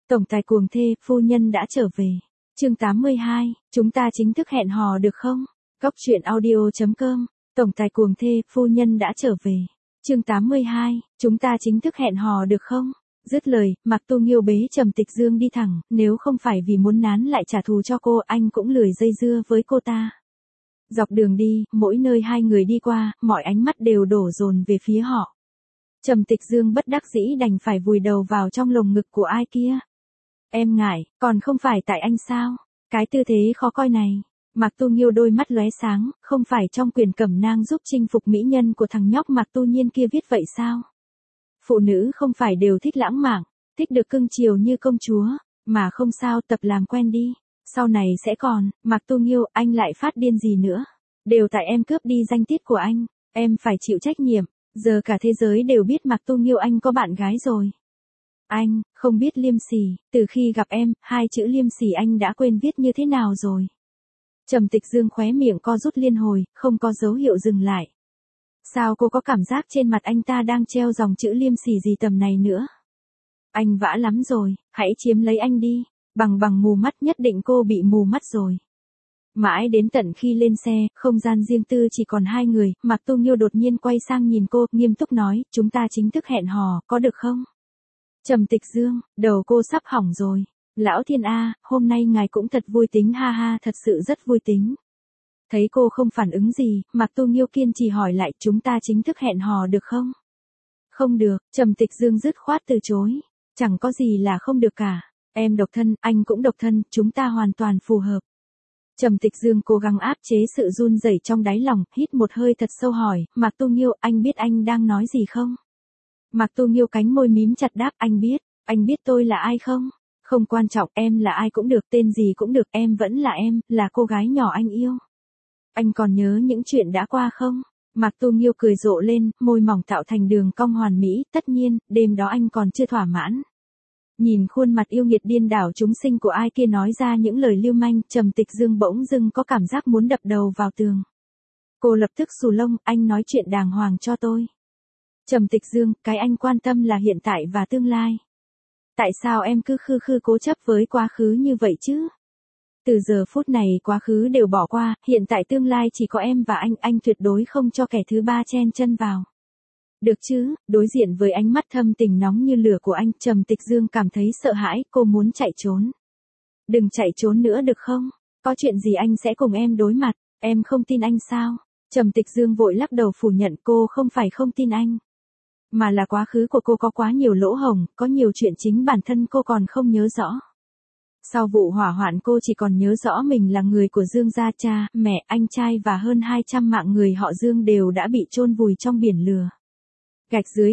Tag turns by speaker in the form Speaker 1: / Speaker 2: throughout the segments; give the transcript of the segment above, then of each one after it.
Speaker 1: Tổng tài cuồng thê, phu nhân đã trở về. Chương 82, chúng ta chính thức hẹn hò được không? Góc truyện audio.com. Tổng tài cuồng thê, phu nhân đã trở về. Chương 82, chúng ta chính thức hẹn hò được không? Dứt lời, Mạc Tu Nghiêu bế Trầm Tịch Dương đi thẳng, nếu không phải vì muốn nán lại trả thù cho cô, anh cũng lười dây dưa với cô ta. Dọc đường đi, mỗi nơi hai người đi qua, mọi ánh mắt đều đổ dồn về phía họ. Trầm Tịch Dương bất đắc dĩ đành phải vùi đầu vào trong lồng ngực của ai kia. Em ngại, còn không phải tại anh sao? Cái tư thế khó coi này. Mạc Tu Nghiêu đôi mắt lóe sáng, không phải trong Quyền Cẩm Nang giúp chinh phục mỹ nhân của thằng nhóc Mạc Tu Nhiên kia viết vậy sao? Phụ nữ không phải đều thích lãng mạn, thích được cưng chiều như công chúa, mà không sao, tập làm quen đi. Sau này sẽ còn, Mạc Tu Nghiêu, anh lại phát điên gì nữa? Đều tại em cướp đi danh tiết của anh, em phải chịu trách nhiệm. Giờ cả thế giới đều biết Mạc Tu Nghiêu anh có bạn gái rồi. Anh, không biết liêm sỉ, từ khi gặp em, hai chữ liêm sỉ anh đã quên viết như thế nào rồi. Trầm Tịch Dương khóe miệng co rút liên hồi, không có dấu hiệu dừng lại. Sao cô có cảm giác trên mặt anh ta đang treo dòng chữ liêm sỉ gì tầm này nữa? Anh vã lắm rồi, hãy chiếm lấy anh đi, bằng mù mắt, nhất định cô bị mù mắt rồi. Mãi đến tận khi lên xe, không gian riêng tư chỉ còn hai người, Mạc Tu Nghiêu đột nhiên quay sang nhìn cô, nghiêm túc nói, chúng ta chính thức hẹn hò, có được không? Trầm Tịch Dương, đầu cô sắp hỏng rồi. Lão thiên A, hôm nay ngài cũng thật vui tính, ha ha, thật sự rất vui tính. Thấy cô không phản ứng gì, Mạc Tu Nghiêu kiên trì hỏi lại, chúng ta chính thức hẹn hò được không? Không được, Trầm Tịch Dương dứt khoát từ chối. Chẳng có gì là không được cả. Em độc thân, anh cũng độc thân, chúng ta hoàn toàn phù hợp. Trầm Tịch Dương cố gắng áp chế sự run rẩy trong đáy lòng, hít một hơi thật sâu hỏi, Mạc Tu Nghiêu, anh biết anh đang nói gì không? Mạc Tu Nghiêu cánh môi mím chặt đáp, anh biết tôi là ai không? Không quan trọng, em là ai cũng được, tên gì cũng được, em vẫn là em, là cô gái nhỏ anh yêu. Anh còn nhớ những chuyện đã qua không? Mạc Tu Nghiêu cười rộ lên, môi mỏng tạo thành đường cong hoàn mỹ, tất nhiên, đêm đó anh còn chưa thỏa mãn. Nhìn khuôn mặt yêu nghiệt điên đảo chúng sinh của ai kia nói ra những lời lưu manh, Trầm Tịch Dương bỗng dưng có cảm giác muốn đập đầu vào tường. Cô lập tức xù lông, anh nói chuyện đàng hoàng cho tôi. Trầm Tịch Dương, cái anh quan tâm là hiện tại và tương lai. Tại sao em cứ khư cố chấp với quá khứ như vậy chứ? Từ giờ phút này quá khứ đều bỏ qua, hiện tại tương lai chỉ có em và anh tuyệt đối không cho kẻ thứ ba chen chân vào. Được chứ? Đối diện với ánh mắt thâm tình nóng như lửa của anh, Trầm Tịch Dương cảm thấy sợ hãi, cô muốn chạy trốn. Đừng chạy trốn nữa được không? Có chuyện gì anh sẽ cùng em đối mặt, em không tin anh sao? Trầm Tịch Dương vội lắc đầu phủ nhận, cô không phải không tin anh. Mà là quá khứ của cô có quá nhiều lỗ hổng, có nhiều chuyện chính bản thân cô còn không nhớ rõ. Sau vụ hỏa hoạn cô chỉ còn nhớ rõ mình là người của Dương gia, cha, mẹ, anh trai và hơn 200 mạng người họ Dương đều đã bị chôn vùi trong biển lửa. Gạch dưới.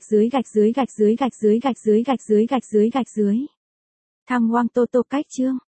Speaker 1: Thăng Hoang Tô Tô cách chương.